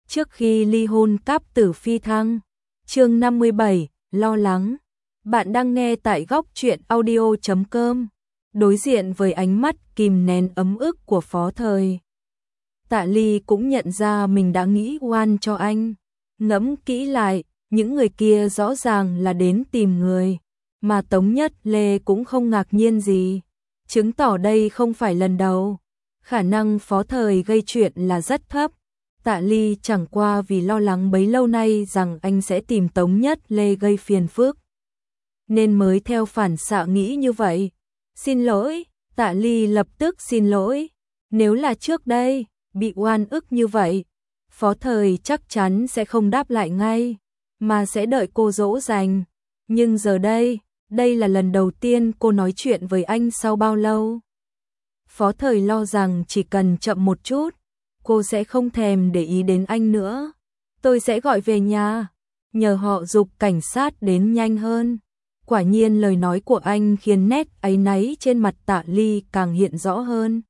trước khi ly hôn cáp tử phi thăng. Chương 57, lo lắng. Bạn đang nghe tại góc truyện audio.com. Đối diện với ánh mắt kìm nén ấm ức của Phó Thời, Tạ Ly cũng nhận ra mình đã nghĩ oan cho anh. Ngẫm kỹ lại, những người kia rõ ràng là đến tìm người, mà Tống Nhất Lê cũng không ngạc nhiên gì, chứng tỏ đây không phải lần đầu. Khả năng Phó Thời gây chuyện là rất thấp. Tạ Ly chẳng qua vì lo lắng bấy lâu nay rằng anh sẽ tìm Tống Nhất Lê gây phiền phức, nên mới theo phản xạ nghĩ như vậy. Xin lỗi, Tạ Ly lập tức xin lỗi. Nếu là trước đây, bị oan ức như vậy, Phó Thời chắc chắn sẽ không đáp lại ngay, mà sẽ đợi cô dỗ dành. Nhưng giờ đây là lần đầu tiên cô nói chuyện với anh sau bao lâu. Phó Thời lo rằng chỉ cần chậm một chút, cô sẽ không thèm để ý đến anh nữa. Tôi sẽ gọi về nhà, nhờ họ giục cảnh sát đến nhanh hơn. Quả nhiên lời nói của anh khiến nét áy náy trên mặt Tạ Ly càng hiện rõ hơn.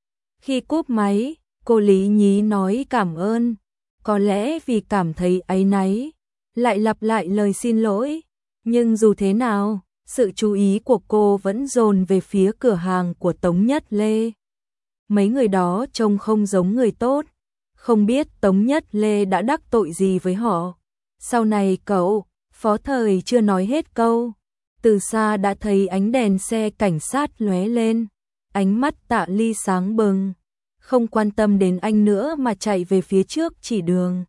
Khi cúp máy, cô lý nhí nói cảm ơn. Có lẽ vì cảm thấy áy náy, lại lặp lại lời xin lỗi. Nhưng dù thế nào, sự chú ý của cô vẫn dồn về phía cửa hàng của Tống Nhất Lê. Mấy người đó trông không giống người tốt, không biết Tống Nhất Lê đã đắc tội gì với họ. Sau này cậu, Phó Thời chưa nói hết câu, từ xa đã thấy ánh đèn xe cảnh sát lóe lên. Ánh mắt Tạ Ly sáng bừng, không quan tâm đến anh nữa mà chạy về phía trước chỉ đường.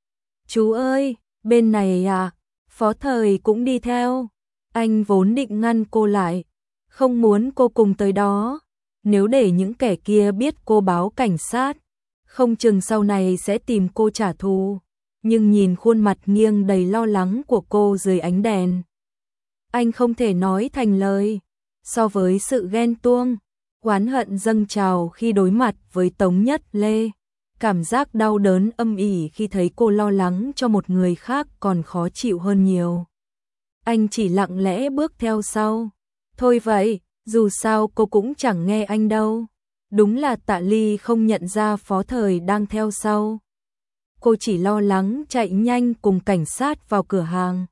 Chú ơi, bên này à? Phó Thời cũng đi theo. Anh vốn định ngăn cô lại, không muốn cô cùng tới đó. Nếu để những kẻ kia biết cô báo cảnh sát, không chừng sau này sẽ tìm cô trả thù. Nhưng nhìn khuôn mặt nghiêng đầy lo lắng của cô dưới ánh đèn, anh không thể nói thành lời. So với sự ghen tuông, oán hận dâng trào khi đối mặt với Tống Nhất Lê, cảm giác đau đớn âm ỉ khi thấy cô lo lắng cho một người khác còn khó chịu hơn nhiều. Anh chỉ lặng lẽ bước theo sau. Thôi vậy, dù sao cô cũng chẳng nghe anh đâu. Đúng là Tạ Ly không nhận ra Phó Thời đang theo sau. Cô chỉ lo lắng chạy nhanh cùng cảnh sát vào cửa hàng,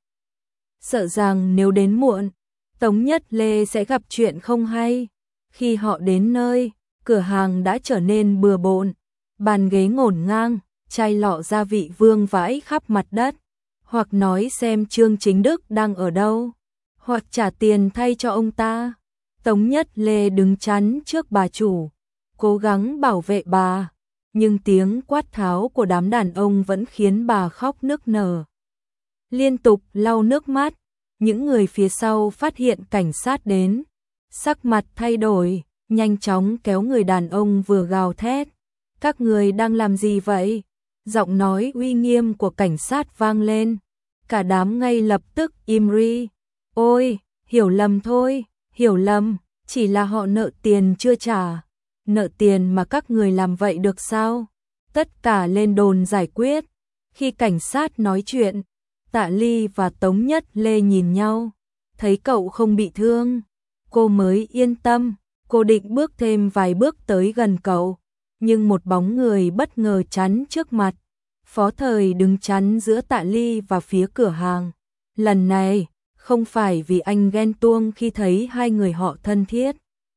sợ rằng nếu đến muộn, Tống Nhất Lê sẽ gặp chuyện không hay. Khi họ đến nơi, cửa hàng đã trở nên bừa bộn, bàn ghế ngổn ngang, chai lọ gia vị vương vãi khắp mặt đất. Hoặc nói xem Trương Chính Đức đang ở đâu, hoặc trả tiền thay cho ông ta. Tống Nhất Lê đứng chắn trước bà chủ, cố gắng bảo vệ bà, nhưng tiếng quát tháo của đám đàn ông vẫn khiến bà khóc nức nở, liên tục lau nước mắt. Những người phía sau phát hiện cảnh sát đến, sắc mặt thay đổi, nhanh chóng kéo người đàn ông vừa gào thét. Các người đang làm gì vậy? Giọng nói uy nghiêm của cảnh sát vang lên. Cả đám ngay lập tức im ri. Ôi, hiểu lầm thôi, hiểu lầm, chỉ là họ nợ tiền chưa trả. Nợ tiền mà các người làm vậy được sao? Tất cả lên đồn giải quyết. Khi cảnh sát nói chuyện, Tạ Ly và Tống Nhất Lê nhìn nhau, thấy cậu không bị thương, cô mới yên tâm. Cô định bước thêm vài bước tới gần cậu, nhưng một bóng người bất ngờ chắn trước mặt. Phó Thời đứng chắn giữa Tạ Ly và phía cửa hàng. Lần này, không phải vì anh ghen tuông khi thấy hai người họ thân thiết,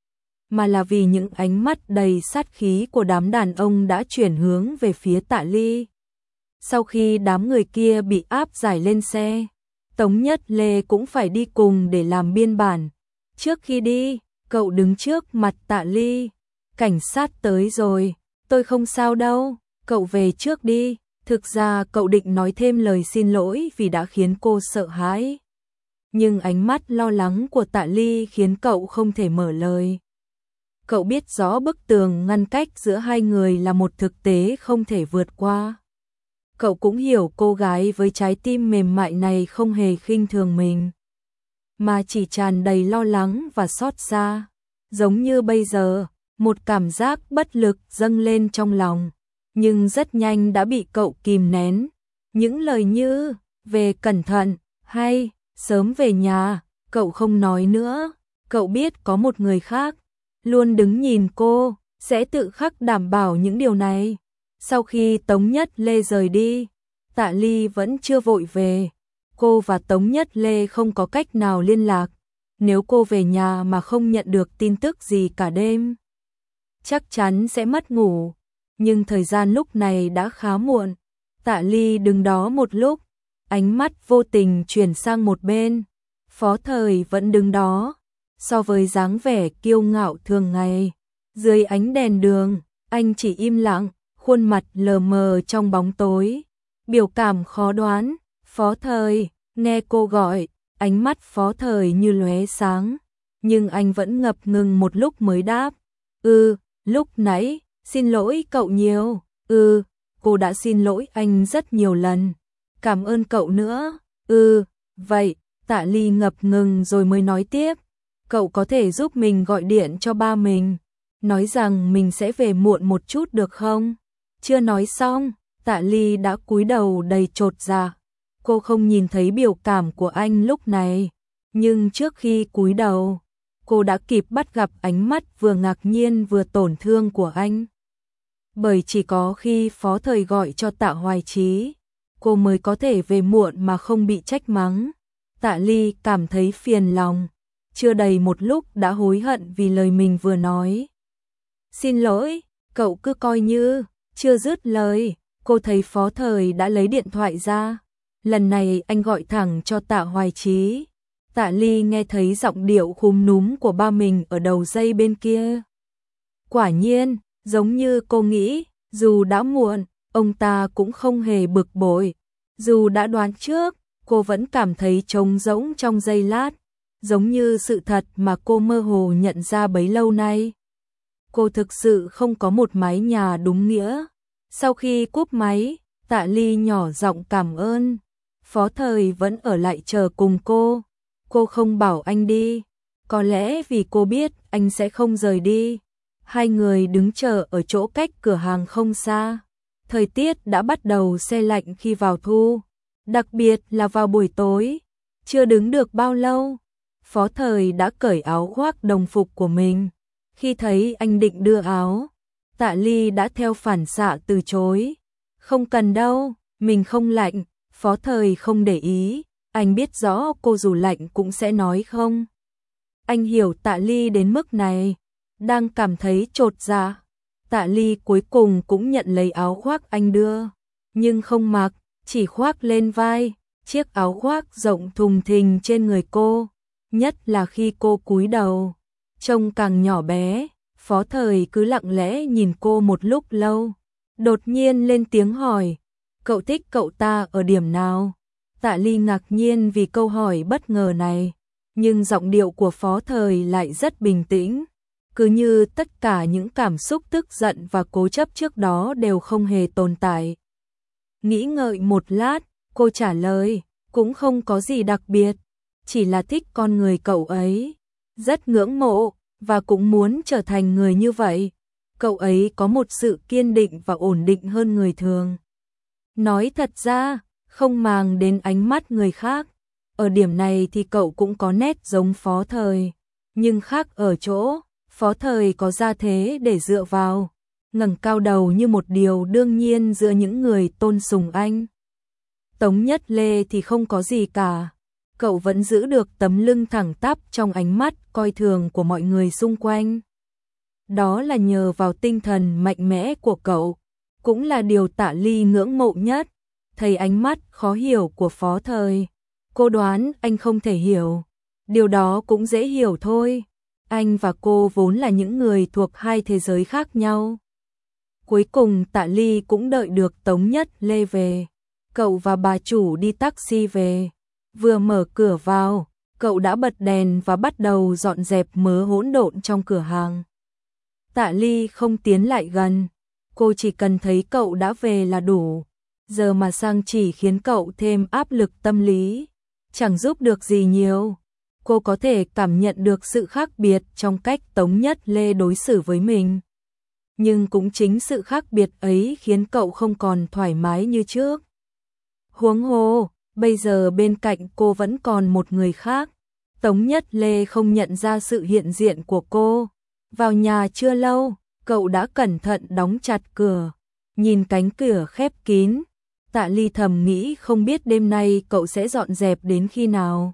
mà là vì những ánh mắt đầy sát khí của đám đàn ông đã chuyển hướng về phía Tạ Ly. Sau khi đám người kia bị áp giải lên xe, Tống Nhất Lê cũng phải đi cùng để làm biên bản. Trước khi đi, cậu đứng trước mặt Tạ Ly. Cảnh sát tới rồi, tôi không sao đâu, cậu về trước đi. Thực ra cậu định nói thêm lời xin lỗi vì đã khiến cô sợ hãi, nhưng ánh mắt lo lắng của Tạ Ly khiến cậu không thể mở lời. Cậu biết rõ bức tường ngăn cách giữa hai người là một thực tế không thể vượt qua. Cậu cũng hiểu cô gái với trái tim mềm mại này không hề khinh thường mình, mà chỉ tràn đầy lo lắng và xót xa. Giống như bây giờ, một cảm giác bất lực dâng lên trong lòng, nhưng rất nhanh đã bị cậu kìm nén. Những lời như về cẩn thận hay sớm về nhà, cậu không nói nữa. Cậu biết có một người khác luôn đứng nhìn cô, sẽ tự khắc đảm bảo những điều này. Sau khi Tống Nhất Lê rời đi, Tạ Ly vẫn chưa vội về. Cô và Tống Nhất Lê không có cách nào liên lạc. Nếu cô về nhà mà không nhận được tin tức gì cả đêm, chắc chắn sẽ mất ngủ. Nhưng thời gian lúc này đã khá muộn. Tạ Ly đứng đó một lúc, ánh mắt vô tình chuyển sang một bên. Phó Thời vẫn đứng đó, so với dáng vẻ kiêu ngạo thường ngày. Dưới ánh đèn đường, anh chỉ im lặng, khuôn mặt lờ mờ trong bóng tối. Biểu cảm khó đoán. Phó Thời, nghe cô gọi, ánh mắt Phó Thời như lóe sáng. Nhưng anh vẫn ngập ngừng một lúc mới đáp. Lúc nãy, xin lỗi cậu nhiều. Cô đã xin lỗi anh rất nhiều lần. Cảm ơn cậu nữa. Vậy, Tạ Ly ngập ngừng rồi mới nói tiếp. Cậu có thể giúp mình gọi điện cho ba mình, nói rằng mình sẽ về muộn một chút được không? Chưa nói xong, Tạ Ly đã cúi đầu đầy chột dạ. Cô không nhìn thấy biểu cảm của anh lúc này, nhưng trước khi cúi đầu, cô đã kịp bắt gặp ánh mắt vừa ngạc nhiên vừa tổn thương của anh. Bởi chỉ có khi Phó Thời gọi cho Tạ Hoài Chí, cô mới có thể về muộn mà không bị trách mắng. Tạ Ly cảm thấy phiền lòng, chưa đầy một lúc đã hối hận vì lời mình vừa nói. Xin lỗi, cậu cứ coi như, chưa dứt lời, cô thấy Phó Thời đã lấy điện thoại ra. Lần này anh gọi thẳng cho Tạ Hoài Chí. Tạ Ly nghe thấy giọng điệu khúm núm của ba mình ở đầu dây bên kia. Quả nhiên, giống như cô nghĩ, dù đã muộn, ông ta cũng không hề bực bội. Dù đã đoán trước, cô vẫn cảm thấy trống rỗng trong giây lát, giống như sự thật mà cô mơ hồ nhận ra bấy lâu nay. Cô thực sự không có một mái nhà đúng nghĩa. Sau khi cúp máy, Tạ Ly nhỏ giọng cảm ơn. Phó Thời vẫn ở lại chờ cùng cô. Cô không bảo anh đi, có lẽ vì cô biết anh sẽ không rời đi. Hai người đứng chờ ở chỗ cách cửa hàng không xa. Thời tiết đã bắt đầu se lạnh khi vào thu, đặc biệt là vào buổi tối. Chưa đứng được bao lâu, Phó Thời đã cởi áo khoác đồng phục của mình. Khi thấy anh định đưa áo, Tạ Ly đã theo phản xạ từ chối. Không cần đâu, mình không lạnh. Phó Thời không để ý, anh biết rõ cô dù lạnh cũng sẽ nói không. Anh hiểu Tạ Ly đến mức này, đang cảm thấy chột dạ. Tạ Ly cuối cùng cũng nhận lấy áo khoác anh đưa, nhưng không mặc, chỉ khoác lên vai. Chiếc áo khoác rộng thùng thình trên người cô, nhất là khi cô cúi đầu, trông càng nhỏ bé. Phó Thời cứ lặng lẽ nhìn cô một lúc lâu, đột nhiên lên tiếng hỏi, cậu thích cậu ta ở điểm nào? Tạ Ly ngạc nhiên vì câu hỏi bất ngờ này, nhưng giọng điệu của Phó Thời lại rất bình tĩnh, cứ như tất cả những cảm xúc tức giận và cố chấp trước đó đều không hề tồn tại. Nghĩ ngợi một lát, cô trả lời, cũng không có gì đặc biệt, chỉ là thích con người cậu ấy, rất ngưỡng mộ, và cũng muốn trở thành người như vậy. Cậu ấy có một sự kiên định và ổn định hơn người thường. Nói thật ra, không màng đến ánh mắt người khác. Ở điểm này thì cậu cũng có nét giống Phó Thời, nhưng khác ở chỗ, Phó Thời có gia thế để dựa vào, ngẩng cao đầu như một điều đương nhiên giữa những người tôn sùng anh. Tống Nhất Lê thì không có gì cả. Cậu vẫn giữ được tấm lưng thẳng tắp trong ánh mắt coi thường của mọi người xung quanh. Đó là nhờ vào tinh thần mạnh mẽ của cậu, cũng là điều Tạ Ly ngưỡng mộ nhất. Thấy ánh mắt khó hiểu của Phó Thời, cô đoán anh không thể hiểu. Điều đó cũng dễ hiểu thôi. Anh và cô vốn là những người thuộc hai thế giới khác nhau. Cuối cùng Tạ Ly cũng đợi được Tống Nhất Lê về. Cậu và bà chủ đi taxi về. Vừa mở cửa vào, cậu đã bật đèn và bắt đầu dọn dẹp mớ hỗn độn trong cửa hàng. Tạ Ly không tiến lại gần, cô chỉ cần thấy cậu đã về là đủ. Giờ mà sang chỉ khiến cậu thêm áp lực tâm lý, chẳng giúp được gì nhiều. Cô có thể cảm nhận được sự khác biệt trong cách Tống Nhất Lê đối xử với mình. Nhưng cũng chính sự khác biệt ấy khiến cậu không còn thoải mái như trước. Huống hồ, bây giờ bên cạnh cô vẫn còn một người khác. Tống Nhất Lê không nhận ra sự hiện diện của cô. Vào nhà chưa lâu, cậu đã cẩn thận đóng chặt cửa. nhìn cánh cửa khép kín, Tạ Ly thầm nghĩ không biết đêm nay cậu sẽ dọn dẹp đến khi nào.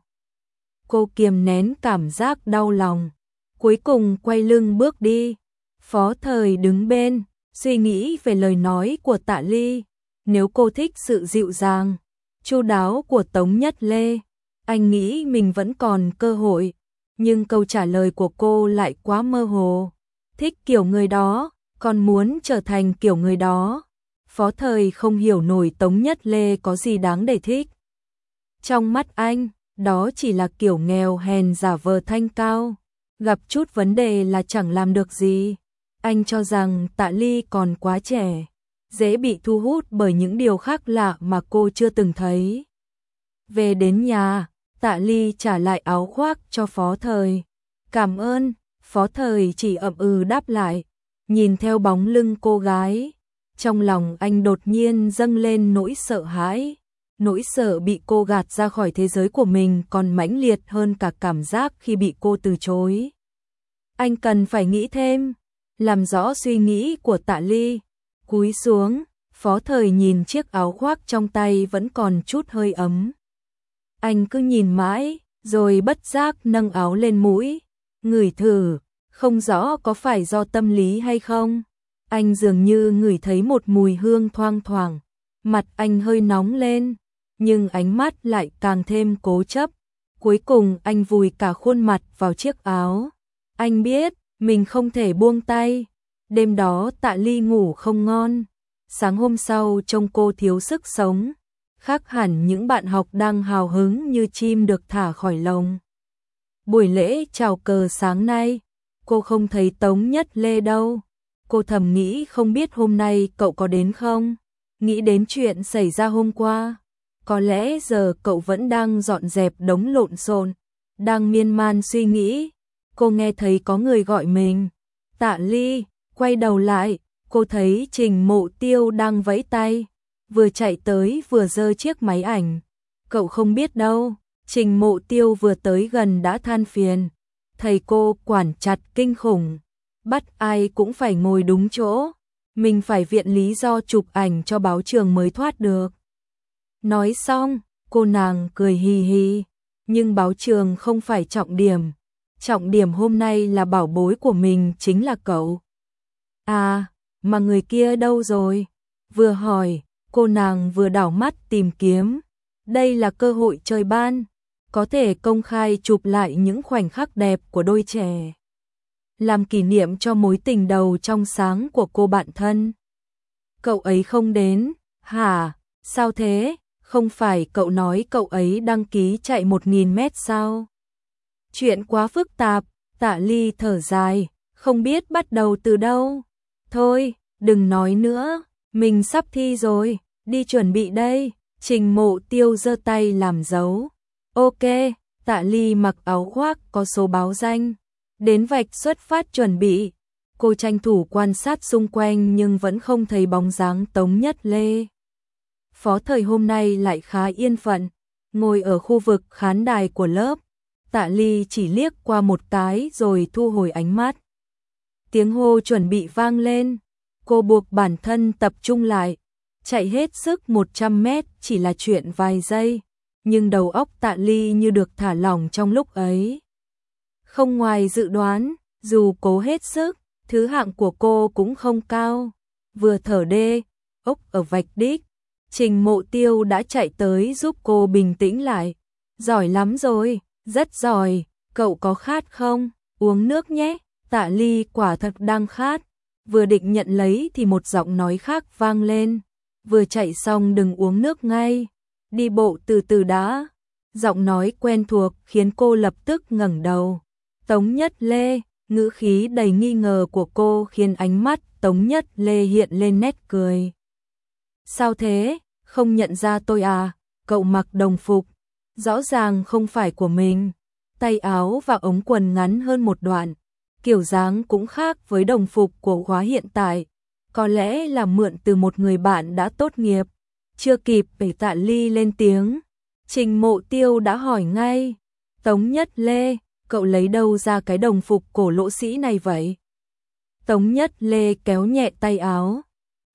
Cô kiềm nén cảm giác đau lòng, cuối cùng quay lưng bước đi. Phó Thời đứng bên, suy nghĩ về lời nói của Tạ Ly. Nếu cô thích sự dịu dàng, chu đáo của Tống Nhất Lê, anh nghĩ mình vẫn còn cơ hội. Nhưng câu trả lời của cô lại quá mơ hồ. Thích kiểu người đó, còn muốn trở thành kiểu người đó. Phó Thời không hiểu nổi Tống Nhất Lê có gì đáng để thích. Trong mắt anh, đó chỉ là kiểu nghèo hèn giả vờ thanh cao. Gặp chút vấn đề là chẳng làm được gì. Anh cho rằng Tạ Ly còn quá trẻ, dễ bị thu hút bởi những điều khác lạ mà cô chưa từng thấy. Về đến nhà, Tạ Ly trả lại áo khoác cho Phó Thời. Cảm ơn, Phó Thời chỉ ậm ừ đáp lại. Nhìn theo bóng lưng cô gái, trong lòng anh đột nhiên dâng lên nỗi sợ hãi. Nỗi sợ bị cô gạt ra khỏi thế giới của mình còn mãnh liệt hơn cả cảm giác khi bị cô từ chối. Anh cần phải nghĩ thêm, làm rõ suy nghĩ của Tạ Ly. Cúi xuống, Phó Thời nhìn chiếc áo khoác trong tay vẫn còn chút hơi ấm. Anh cứ nhìn mãi, rồi bất giác nâng áo lên mũi, ngửi thử, không rõ có phải do tâm lý hay không. Anh dường như ngửi thấy một mùi hương thoang thoảng, mặt anh hơi nóng lên, nhưng ánh mắt lại càng thêm cố chấp. Cuối cùng anh vùi cả khuôn mặt vào chiếc áo. Anh biết, mình không thể buông tay. Đêm đó Tạ Ly ngủ không ngon. Sáng hôm sau trông cô thiếu sức sống, khác hẳn những bạn học đang hào hứng như chim được thả khỏi lồng. Buổi lễ chào cờ sáng nay, cô không thấy Tống Nhất Lê đâu. Cô thầm nghĩ không biết hôm nay cậu có đến không? Nghĩ đến chuyện xảy ra hôm qua. Có lẽ giờ cậu vẫn đang dọn dẹp đống lộn xộn, đang miên man suy nghĩ. Cô nghe thấy có người gọi mình. Tạ Ly, quay đầu lại, cô thấy Trình Mộ Tiêu đang vẫy tay, vừa chạy tới vừa giơ chiếc máy ảnh. Cậu không biết đâu, Trình Mộ Tiêu vừa tới gần đã than phiền. Thầy cô quản chặt kinh khủng, bắt ai cũng phải ngồi đúng chỗ. Mình phải viện lý do chụp ảnh cho báo trường mới thoát được. Nói xong, cô nàng cười hì hì, nhưng báo trường không phải trọng điểm. Trọng điểm hôm nay là bảo bối của mình chính là cậu. À, mà người kia đâu rồi? Vừa hỏi, cô nàng vừa đảo mắt tìm kiếm. Đây là cơ hội trời ban, có thể công khai chụp lại những khoảnh khắc đẹp của đôi trẻ, làm kỷ niệm cho mối tình đầu trong sáng của cô bạn thân. Cậu ấy không đến, hả? Sao thế? Không phải cậu nói cậu ấy đăng ký chạy 1000 mét sao? Chuyện quá phức tạp, Tạ Ly thở dài, không biết bắt đầu từ đâu. Thôi, đừng nói nữa, mình sắp thi rồi, đi chuẩn bị đây. Trình Mộ Tiêu giơ tay làm dấu. Ok, Tạ Ly mặc áo khoác có số báo danh, đến vạch xuất phát chuẩn bị. Cô tranh thủ quan sát xung quanh nhưng vẫn không thấy bóng dáng Tống Nhất Lê. Phó Thời hôm nay lại khá yên phận, ngồi ở khu vực khán đài của lớp. Tạ Ly chỉ liếc qua một cái rồi thu hồi ánh mắt. Tiếng hô chuẩn bị vang lên, cô buộc bản thân tập trung lại. Chạy hết sức 100 mét chỉ là chuyện vài giây, nhưng đầu óc Tạ Ly như được thả lỏng trong lúc ấy. Không ngoài dự đoán, dù cố hết sức, thứ hạng của cô cũng không cao. Vừa thở đê, ốc ở vạch đích, Trình Mộ Tiêu đã chạy tới giúp cô bình tĩnh lại. Giỏi lắm rồi, rất giỏi, cậu có khát không? Uống nước nhé. Tạ Ly quả thật đang khát. Vừa định nhận lấy thì một giọng nói khác vang lên. Vừa chạy xong đừng uống nước ngay, đi bộ từ từ đã. Giọng nói quen thuộc khiến cô lập tức ngẩng đầu. Tống Nhất Lê, ngữ khí đầy nghi ngờ của cô khiến ánh mắt Tống Nhất Lê hiện lên nét cười. Sao thế, không nhận ra tôi à? Cậu mặc đồng phục, rõ ràng không phải của mình. Tay áo và ống quần ngắn hơn một đoạn, kiểu dáng cũng khác với đồng phục của khóa hiện tại. Có lẽ là mượn từ một người bạn đã tốt nghiệp. Chưa kịp để Tạ Ly lên tiếng, Trình Mộ Tiêu đã hỏi ngay. Tống Nhất Lê, cậu lấy đâu ra cái đồng phục cổ lỗ sĩ này vậy? Tống Nhất Lê kéo nhẹ tay áo.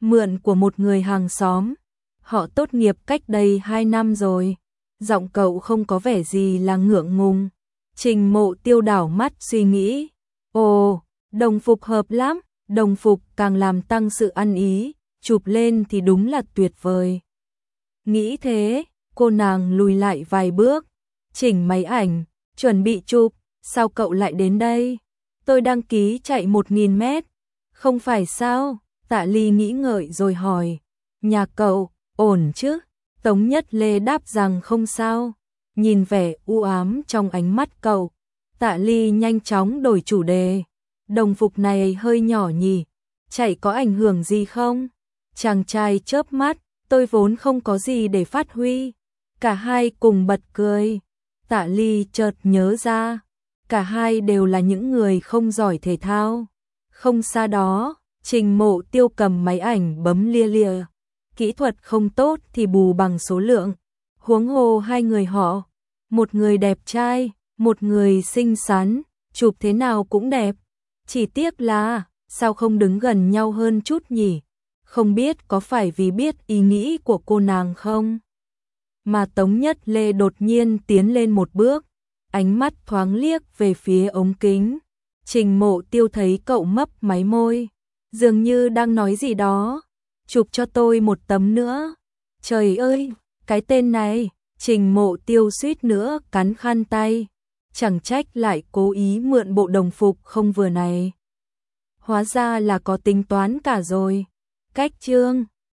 mượn của một người hàng xóm. Họ tốt nghiệp cách đây 2 năm rồi. Giọng cậu không có vẻ gì là ngượng ngùng. Trình Mộ Tiêu đảo mắt suy nghĩ. Ồ, đồng phục hợp lắm, đồng phục càng làm tăng sự ăn ý, chụp lên thì đúng là tuyệt vời. Nghĩ thế, cô nàng lùi lại vài bước, chỉnh máy ảnh, chuẩn bị chụp. Sao cậu lại đến đây? Tôi đăng ký chạy 1000 mét. Không phải sao? Tạ Ly nghĩ ngợi rồi hỏi. Nhà cậu, ổn chứ? Tống Nhất Lê đáp rằng không sao. Nhìn vẻ u ám trong ánh mắt cậu, Tạ Ly nhanh chóng đổi chủ đề. Đồng phục này hơi nhỏ nhỉ? Chạy có ảnh hưởng gì không? Chàng trai chớp mắt, tôi vốn không có gì để phát huy. Cả hai cùng bật cười. Tạ Ly chợt nhớ ra, cả hai đều là những người không giỏi thể thao. Không xa đó, Trình Mộ Tiêu cầm máy ảnh bấm lia lịa. Kỹ thuật không tốt thì bù bằng số lượng. Huống hồ hai người họ, một người đẹp trai, một người xinh xắn, chụp thế nào cũng đẹp. Chỉ tiếc là, sao không đứng gần nhau hơn chút nhỉ? Không biết có phải vì biết ý nghĩ của cô nàng không? Mà Tống Nhất Lê đột nhiên tiến lên một bước, ánh mắt thoáng liếc về phía ống kính. Trình Mộ Tiêu thấy cậu mấp máy môi, dường như đang nói gì đó. Chụp cho tôi một tấm nữa. Trời ơi, cái tên này, Trình Mộ Tiêu suýt nữa cắn khăn tay. Chẳng trách lại cố ý mượn bộ đồng phục không vừa này. Hóa ra là có tính toán cả rồi. Cách chương